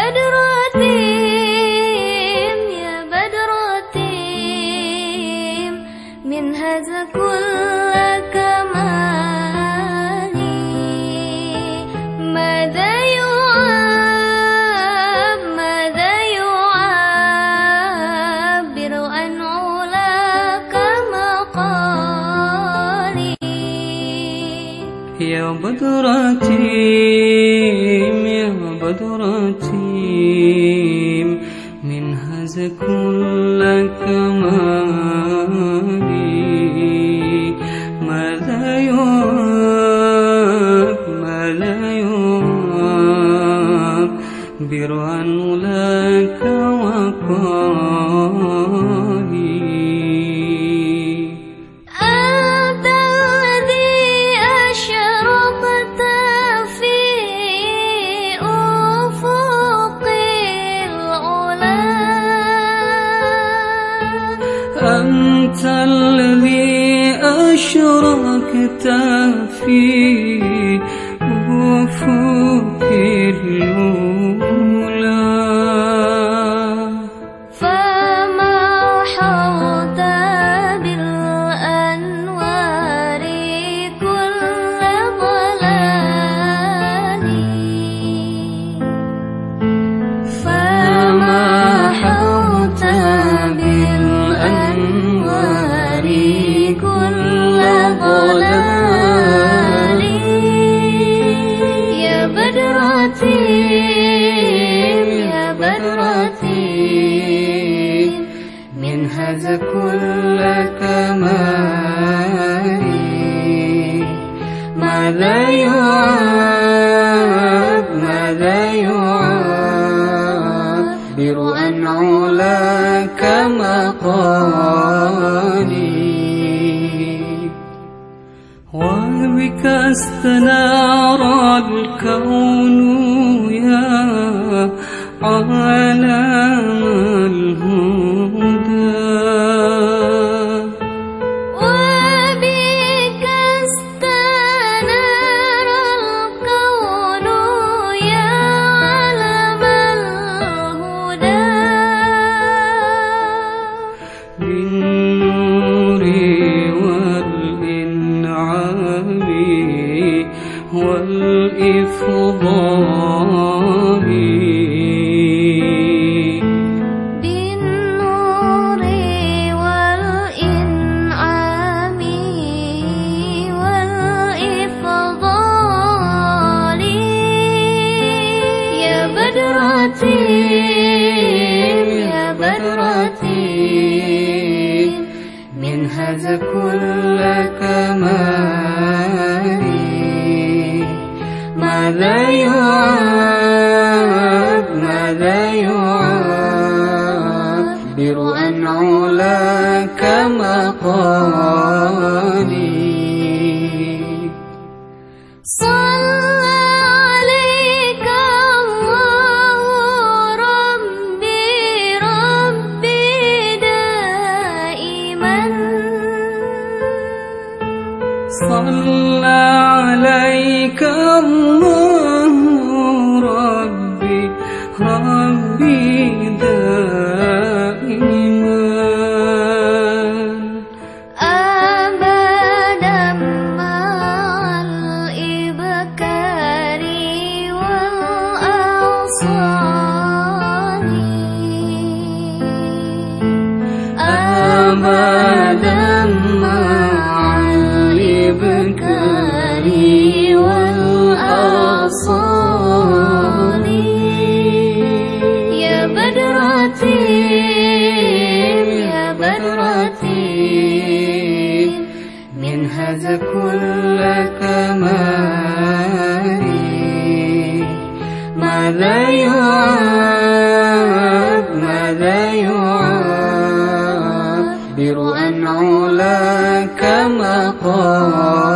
بدرتيم يا بدرتيم منهز كل كمالي ماذا يعبر عن علاك مقالي يا بدرتيم يا بدرتيم منهز كل كمالي ماذا يعبر عن علاك وقالي أنت الذي أشرقت في أفق العلا أنت الذي أشرقت في أفق العلا فما حوت بالأنوار كل ضلالي فما حوت بالأنوار كل ضلالي يا بدرتيم يا بدرتيم منهز كل كمالي ماذا يعبر عن علاك مقالي وبك استنار الكون يا عالم الهدى وبك استنار الكون يا علم الهدى بالنور والإنعام والإفضال بالنور والإنعام والإفضال يا بدرتيم يا بدرتيم منهز كل كمالي ماذا يعبر عن علاك مقالي صلى عليك الله ربي دائما صلى عليك الله ربي دائما أبدا مع الإبكار والأوصال أبدا مع الإبكار والأوصال يا بدرتيم يا بدرتيم منهز كل كمالي ماذا يعبر عن علاك مقالي